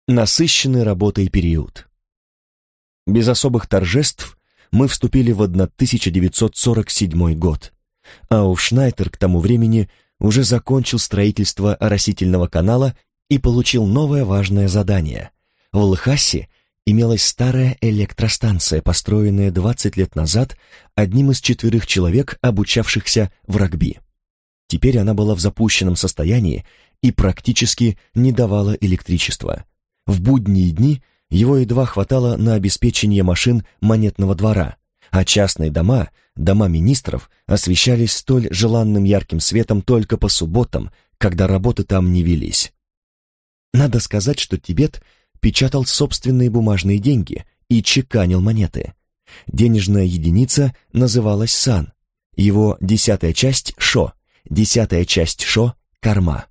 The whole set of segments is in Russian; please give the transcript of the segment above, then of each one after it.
Насыщенный работой период. Без особых торжеств мы вступили в 1947 год. Ауфшнайтер к тому времени уже закончил строительство оросительного канала и получил новое важное задание. В Лхасе имелась старая электростанция, построенная 20 лет назад одним из 4 человек, обучавшихся в рагби. Теперь она была в запущенном состоянии и практически не давала электричества. В будние дни его едва хватало на обеспечение машин монетного двора, а частные дома, дома министров, освещались столь желанным ярким светом только по субботам, когда работы там не велись. Надо сказать, что Тибет печатал собственные бумажные деньги и чеканил монеты. Денежная единица называлась сан, его 10-я часть — шо, 10-я часть шо — карма.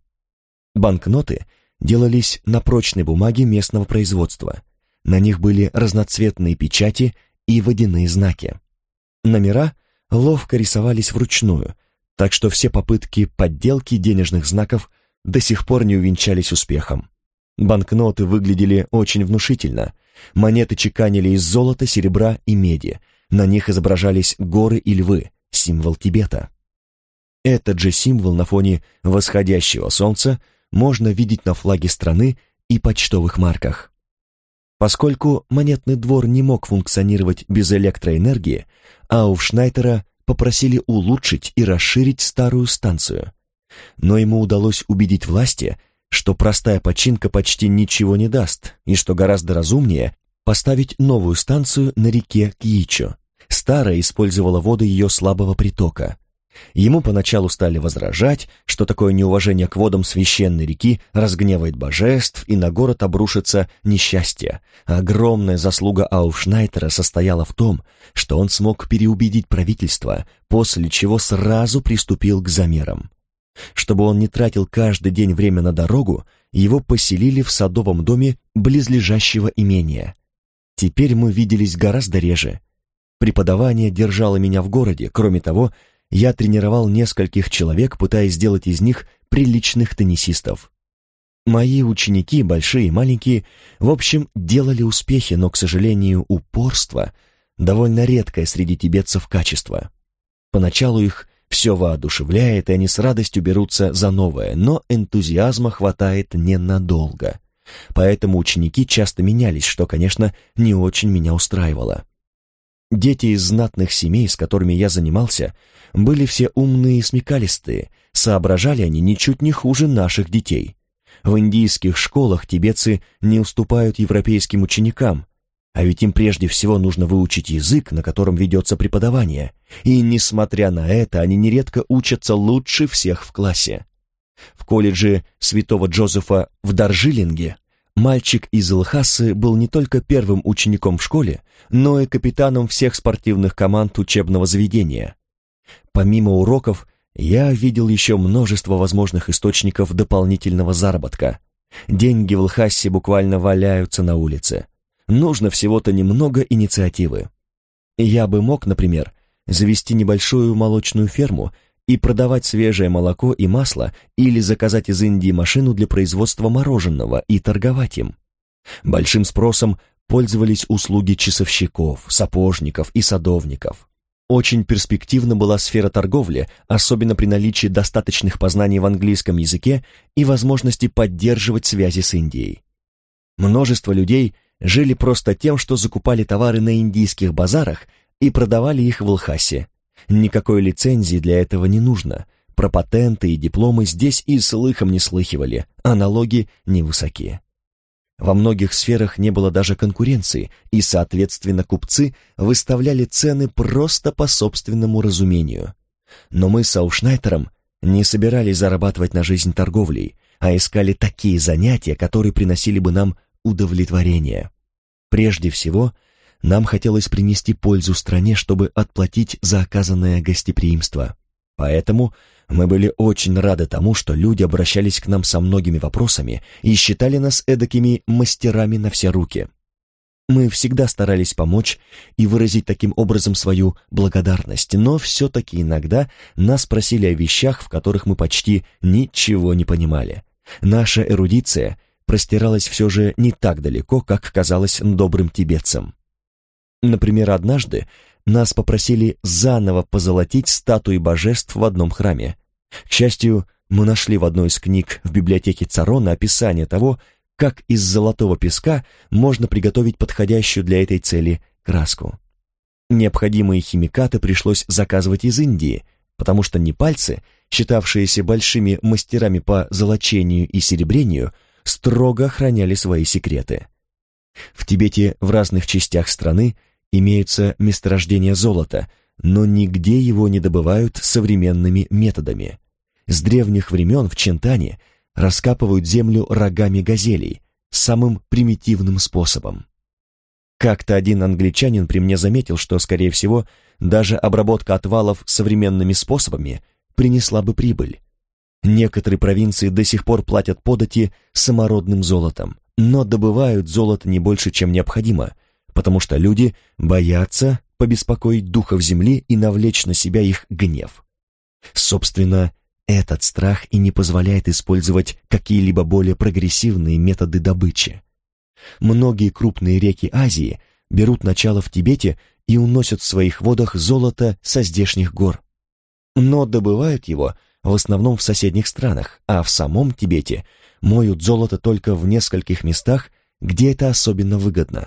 Банкноты делались на прочной бумаге местного производства. На них были разноцветные печати и водяные знаки. Номера ловко рисовались вручную, так что все попытки подделки денежных знаков до сих пор не увенчались успехом. Банкноты выглядели очень внушительно. Монеты чеканили из золота, серебра и меди. На них изображались горы и львы, символ Тибета. Этот же символ на фоне восходящего солнца можно видеть на флаге страны и почтовых марках. Поскольку монетный двор не мог функционировать без электроэнергии, Ауфшнайтера попросили улучшить и расширить старую станцию. Но ему удалось убедить власти, что простая починка почти ничего не даст, и что гораздо разумнее поставить новую станцию на реке Кьичо. Старая использовала воды ее слабого притока. Ему поначалу стали возражать, что такое неуважение к водам священной реки разгневает божеств, и на город обрушится несчастье. Огромная заслуга Ауфшнайтера состояла в том, что он смог переубедить правительство, после чего сразу приступил к замерам. Чтобы он не тратил каждый день время на дорогу, его поселили в садовом доме близлежащего имения. Теперь мы виделись гораздо реже. Преподавание держало меня в городе, кроме того, я тренировал нескольких человек, пытаясь сделать из них приличных теннисистов. Мои ученики, большие и маленькие, в общем, делали успехи, но, к сожалению, упорство — довольно редкое среди тибетцев качество. Поначалу их все воодушевляет, и они с радостью берутся за новое, но энтузиазма хватает ненадолго. Поэтому ученики часто менялись, что, конечно, не очень меня устраивало. Дети из знатных семей, с которыми я занимался, были все умные и смекалистые, соображали они ничуть не хуже наших детей. В индийских школах тибетцы не уступают европейским ученикам, а ведь им прежде всего нужно выучить язык, на котором ведется преподавание, и, несмотря на это, они нередко учатся лучше всех в классе. В колледже Святого Джозефа в Дарджилинге мальчик из Лхасы был не только первым учеником в школе, но и капитаном всех спортивных команд учебного заведения. Помимо уроков, я видел еще множество возможных источников дополнительного заработка. Деньги в Лхасе буквально валяются на улице. Нужно всего-то немного инициативы. Я бы мог, например, завести небольшую молочную ферму и продавать свежее молоко и масло или заказать из Индии машину для производства мороженого и торговать им. Большим спросом пользовались услуги часовщиков, сапожников и садовников. Очень перспективна была сфера торговли, особенно при наличии достаточных познаний в английском языке и возможности поддерживать связи с Индией. Множество людей жили просто тем, что закупали товары на индийских базарах и продавали их в Лхасе. Никакой лицензии для этого не нужно. Про патенты и дипломы здесь и слыхом не слыхивали, а налоги невысоки. Во многих сферах не было даже конкуренции, и, соответственно, купцы выставляли цены просто по собственному разумению. Но мы с Ауфшнайтером не собирались зарабатывать на жизнь торговлей, а искали такие занятия, которые приносили бы нам удовлетворение. Прежде всего, нам хотелось принести пользу стране, чтобы отплатить за оказанное гостеприимство. Поэтому мы были очень рады тому, что люди обращались к нам со многими вопросами и считали нас эдакими мастерами на все руки. Мы всегда старались помочь и выразить таким образом свою благодарность, но все-таки иногда нас просили о вещах, в которых мы почти ничего не понимали. Наша эрудиция простиралась все же не так далеко, как казалось добрым тибетцам. Например, однажды нас попросили заново позолотить статуи божеств в одном храме. К счастью, мы нашли в одной из книг в библиотеке Царона описание того, как из золотого песка можно приготовить подходящую для этой цели краску. Необходимые химикаты пришлось заказывать из Индии, потому что непальцы, считавшиеся большими мастерами по золочению и серебрению, строго охраняли свои секреты. В Тибете в разных частях страны имеются месторождения золота, но нигде его не добывают современными методами. С древних времен в Чинтане раскапывают землю рогами газелей, самым примитивным способом. Как-то один англичанин при мне заметил, что, скорее всего, даже обработка отвалов современными способами принесла бы прибыль. Некоторые провинции до сих пор платят подати самородным золотом, но добывают золото не больше, чем необходимо, потому что люди боятся побеспокоить духов земли и навлечь на себя их гнев. Собственно, этот страх и не позволяет использовать какие-либо более прогрессивные методы добычи. Многие крупные реки Азии берут начало в Тибете и уносят в своих водах золото со здешних гор. Но добывают его в основном в соседних странах, а в самом Тибете моют золото только в нескольких местах, где это особенно выгодно.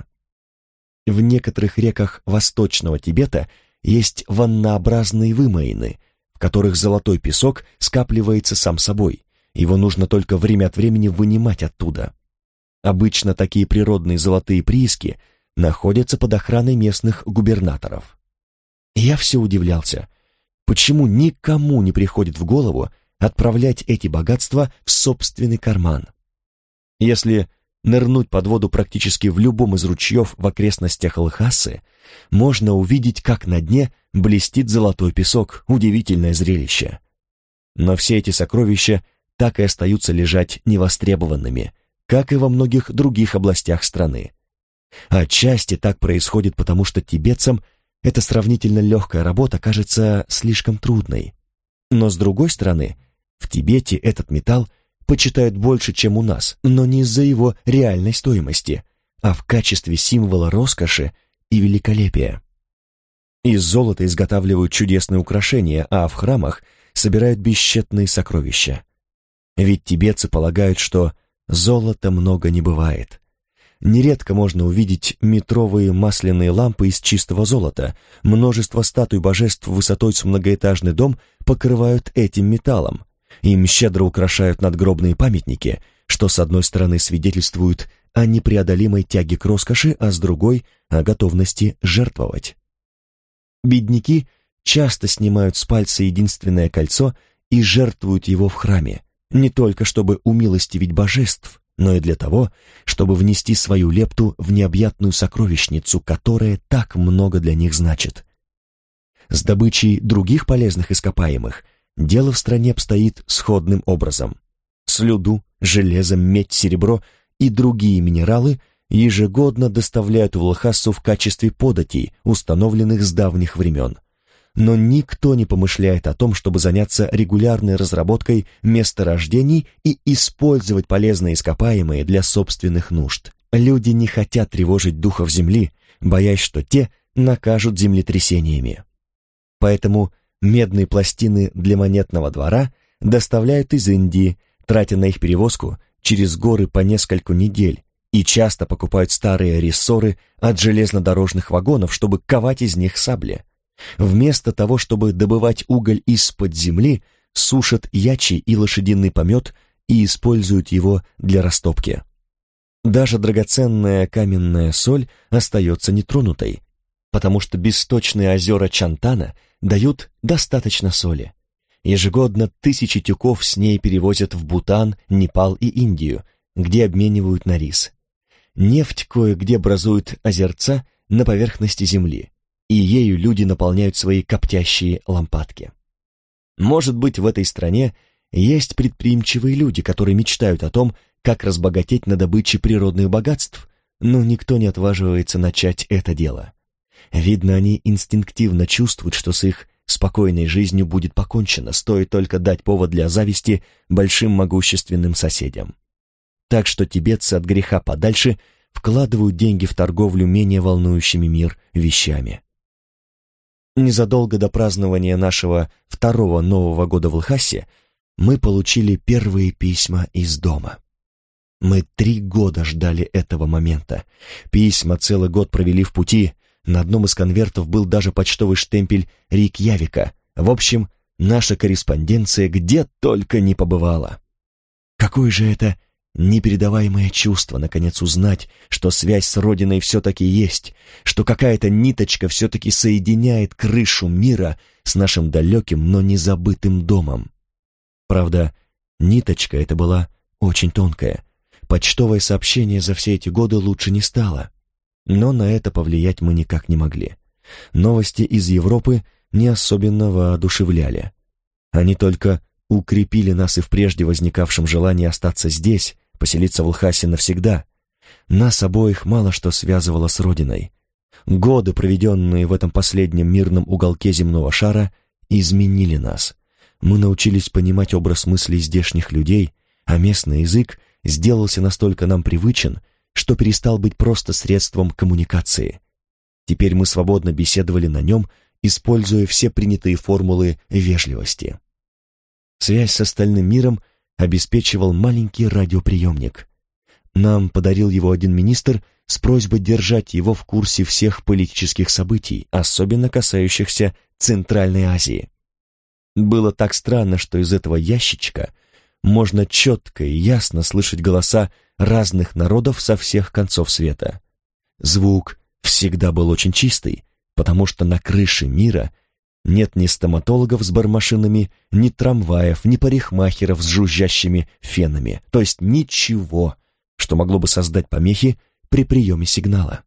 В некоторых реках Восточного Тибета есть ваннообразные вымоины, в которых золотой песок скапливается сам собой, его нужно только время от времени вынимать оттуда. Обычно такие природные золотые прииски находятся под охраной местных губернаторов. Я все удивлялся, почему никому не приходит в голову отправлять эти богатства в собственный карман. Если нырнуть под воду практически в любом из ручьев в окрестностях Лхасы, можно увидеть, как на дне блестит золотой песок, удивительное зрелище. Но все эти сокровища так и остаются лежать невостребованными, как и во многих других областях страны. Отчасти так происходит, потому что тибетцам эта сравнительно легкая работа кажется слишком трудной. Но с другой стороны, в Тибете этот металл почитают больше, чем у нас, но не из-за его реальной стоимости, а в качестве символа роскоши и великолепия. Из золота изготавливают чудесные украшения, а в храмах собирают бесчетные сокровища. Ведь тибетцы полагают, что золота много не бывает. Нередко можно увидеть метровые масляные лампы из чистого золота, множество статуй божеств высотой с многоэтажный дом покрывают этим металлом. Им щедро украшают надгробные памятники, что с одной стороны свидетельствует о непреодолимой тяге к роскоши, а с другой — о готовности жертвовать. Бедняки часто снимают с пальца единственное кольцо и жертвуют его в храме, не только чтобы умилостивить божеств, но и для того, чтобы внести свою лепту в необъятную сокровищницу, которая так много для них значит. С добычей других полезных ископаемых дело в стране обстоит сходным образом. Слюду, железо, медь, серебро и другие минералы ежегодно доставляют в Лхасу в качестве податей, установленных с давних времен. Но никто не помышляет о том, чтобы заняться регулярной разработкой месторождений и использовать полезные ископаемые для собственных нужд. Люди не хотят тревожить духов земли, боясь, что те накажут землетрясениями. Поэтому медные пластины для монетного двора доставляют из Индии, тратя на их перевозку через горы по нескольку недель, и часто покупают старые рессоры от железнодорожных вагонов, чтобы ковать из них сабли. Вместо того, чтобы добывать уголь из-под земли, сушат ячий и лошадиный помет и используют его для растопки. Даже драгоценная каменная соль остается нетронутой, потому что бессточные озера Чантана дают достаточно соли. Ежегодно тысячи тюков с ней перевозят в Бутан, Непал и Индию, где обменивают на рис. Нефть кое-где образует озерца на поверхности земли, и ею люди наполняют свои коптящие лампадки. Может быть, в этой стране есть предприимчивые люди, которые мечтают о том, как разбогатеть на добыче природных богатств, но никто не отваживается начать это дело. Видно, они инстинктивно чувствуют, что с их спокойной жизнью будет покончено, стоит только дать повод для зависти большим могущественным соседям. Так что тибетцы от греха подальше вкладывают деньги в торговлю менее волнующими мир вещами. Незадолго до празднования нашего второго Нового года в Лхасе мы получили первые письма из дома. Мы 3 года ждали этого момента. Письма целый год провели в пути. На одном из конвертов был даже почтовый штемпель Рейкьявика. В общем, наша корреспонденция где только не побывала. Какое же это непередаваемое чувство, наконец, узнать, что связь с Родиной все-таки есть, что какая-то ниточка все-таки соединяет крышу мира с нашим далеким, но незабытым домом. Правда, ниточка эта была очень тонкая. Почтовое сообщение за все эти годы лучше не стало. Но на это повлиять мы никак не могли. Новости из Европы не особенно воодушевляли. Они только укрепили нас и в прежде возникавшем желании остаться здесь, поселиться в Лхасе навсегда. Нас обоих мало что связывало с Родиной. Годы, проведенные в этом последнем мирном уголке земного шара, изменили нас. Мы научились понимать образ мыслей здешних людей, а местный язык сделался настолько нам привычен, что перестал быть просто средством коммуникации. Теперь мы свободно беседовали на нем, используя все принятые формулы вежливости. Связь с остальным миром обеспечивал маленький радиоприемник. Нам подарил его один министр с просьбой держать его в курсе всех политических событий, особенно касающихся Центральной Азии. Было так странно, что из этого ящичка можно четко и ясно слышать голоса разных народов со всех концов света. Звук всегда был очень чистый, потому что на крыше мира нет ни стоматологов с бармашинами, ни трамваев, ни парикмахеров с жужжащими фенами, то есть ничего, что могло бы создать помехи при приеме сигнала.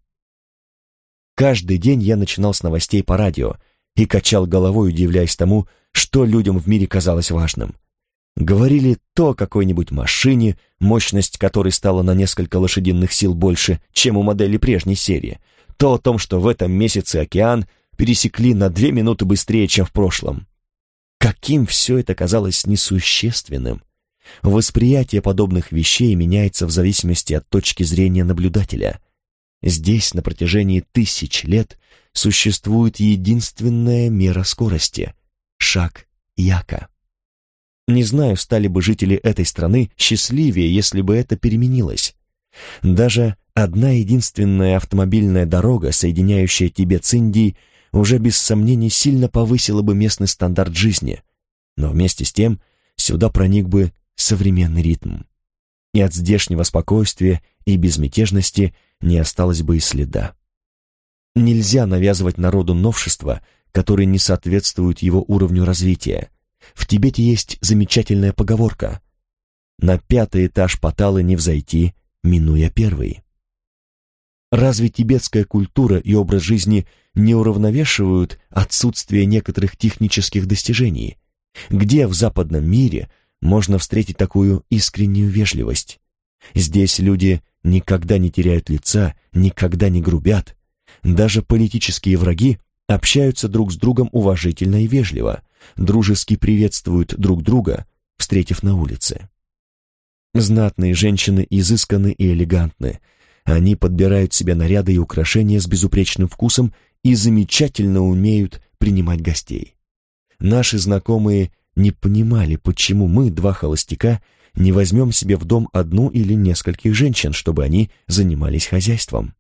Каждый день я начинал с новостей по радио и качал головой, удивляясь тому, что людям в мире казалось важным. Говорили то о какой-нибудь машине, мощность которой стала на несколько лошадиных сил больше, чем у модели прежней серии, то о том, что в этом месяце океан пересекли на 2 минуты быстрее, чем в прошлом. Каким все это казалось несущественным. Восприятие подобных вещей меняется в зависимости от точки зрения наблюдателя. Здесь на протяжении 1000 лет существует единственная мера скорости — шаг яка. Не знаю, стали бы жители этой страны счастливее, если бы это переменилось. Даже одна единственная автомобильная дорога, соединяющая Тибет с Индией, уже без сомнений сильно повысила бы местный стандарт жизни, но вместе с тем сюда проник бы современный ритм. И от здешнего спокойствия и безмятежности не осталось бы и следа. Нельзя навязывать народу новшества, которые не соответствуют его уровню развития. В Тибете есть замечательная поговорка: «На 5-й этаж Паталы не взойти, минуя 1-й». Разве тибетская культура и образ жизни не уравновешивают отсутствие некоторых технических достижений? Где в западном мире можно встретить такую искреннюю вежливость? Здесь люди никогда не теряют лица, никогда не грубят. Даже политические враги общаются друг с другом уважительно и вежливо, дружески приветствуют друг друга, встретив на улице. Знатные женщины изысканны и элегантны. Они подбирают себе наряды и украшения с безупречным вкусом и замечательно умеют принимать гостей. Наши знакомые не понимали, почему мы, 2 холостяка, не возьмем себе в дом одну или нескольких женщин, чтобы они занимались хозяйством.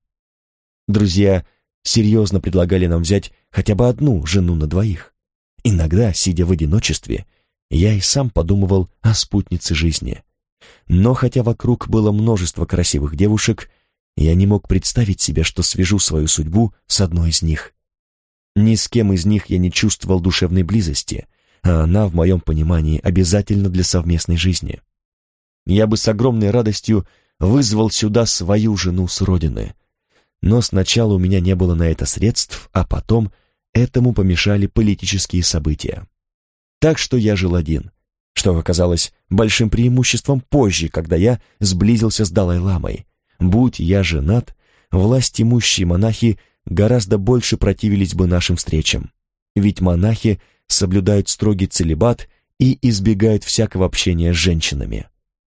Друзья серьезно предлагали нам взять хотя бы одну жену на 2. Иногда, сидя в одиночестве, я и сам подумывал о спутнице жизни. Но хотя вокруг было множество красивых девушек, я не мог представить себе, что свяжу свою судьбу с одной из них. Ни с кем из них я не чувствовал душевной близости, а она, в моем понимании, обязательна для совместной жизни. Я бы с огромной радостью вызвал сюда свою жену с родины. Но сначала у меня не было на это средств, а потом этому помешали политические события. Так что я жил один, что оказалось большим преимуществом позже, когда я сблизился с Далай-ламой. Будь я женат, власть имущие монахи гораздо больше противились бы нашим встречам. Ведь монахи соблюдают строгий целибат и избегают всякого общения с женщинами.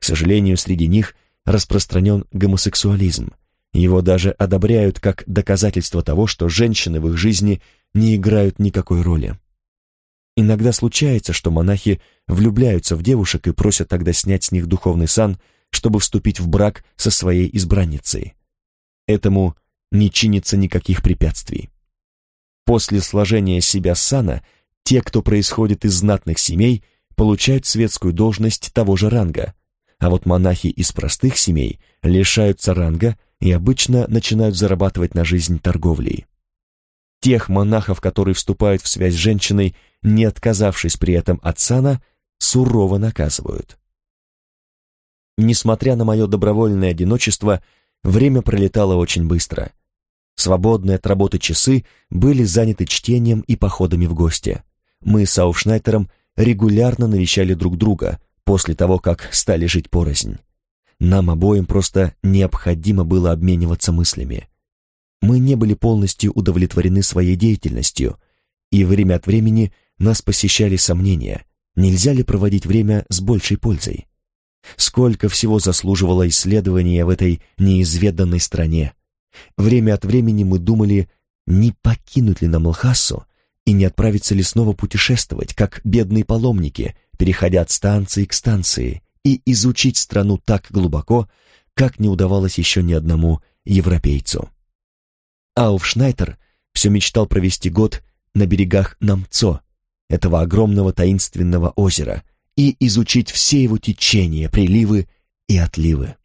К сожалению, среди них распространен гомосексуализм. Его даже одобряют как доказательство того, что женщины в их жизни не играют никакой роли. Иногда случается, что монахи влюбляются в девушек и просят тогда снять с них духовный сан, чтобы вступить в брак со своей избранницей. Этому не чинится никаких препятствий. После сложения с себя сана, те, кто происходит из знатных семей, получают светскую должность того же ранга, а вот монахи из простых семей лишаются ранга и обычно начинают зарабатывать на жизнь торговлей. Тех монахов, которые вступают в связь с женщиной, не отказавшись при этом от сана, сурово наказывают. Несмотря на мое добровольное одиночество, время пролетало очень быстро. Свободные от работы часы были заняты чтением и походами в гости. Мы с Ауфшнайтером регулярно навещали друг друга после того, как стали жить порознь. Нам обоим просто необходимо было обмениваться мыслями. Мы не были полностью удовлетворены своей деятельностью, и время от времени нас посещали сомнения, нельзя ли проводить время с большей пользой. Сколько всего заслуживало исследования в этой неизведанной стране. Время от времени мы думали, не покинуть ли нам Лхасу и не отправиться ли снова путешествовать, как бедные паломники, переходя от станции к станции, и изучить страну так глубоко, как не удавалось еще ни одному европейцу. Ауфшнайтер все мечтал провести год на берегах Намцо, этого огромного таинственного озера, и изучить все его течения, приливы и отливы.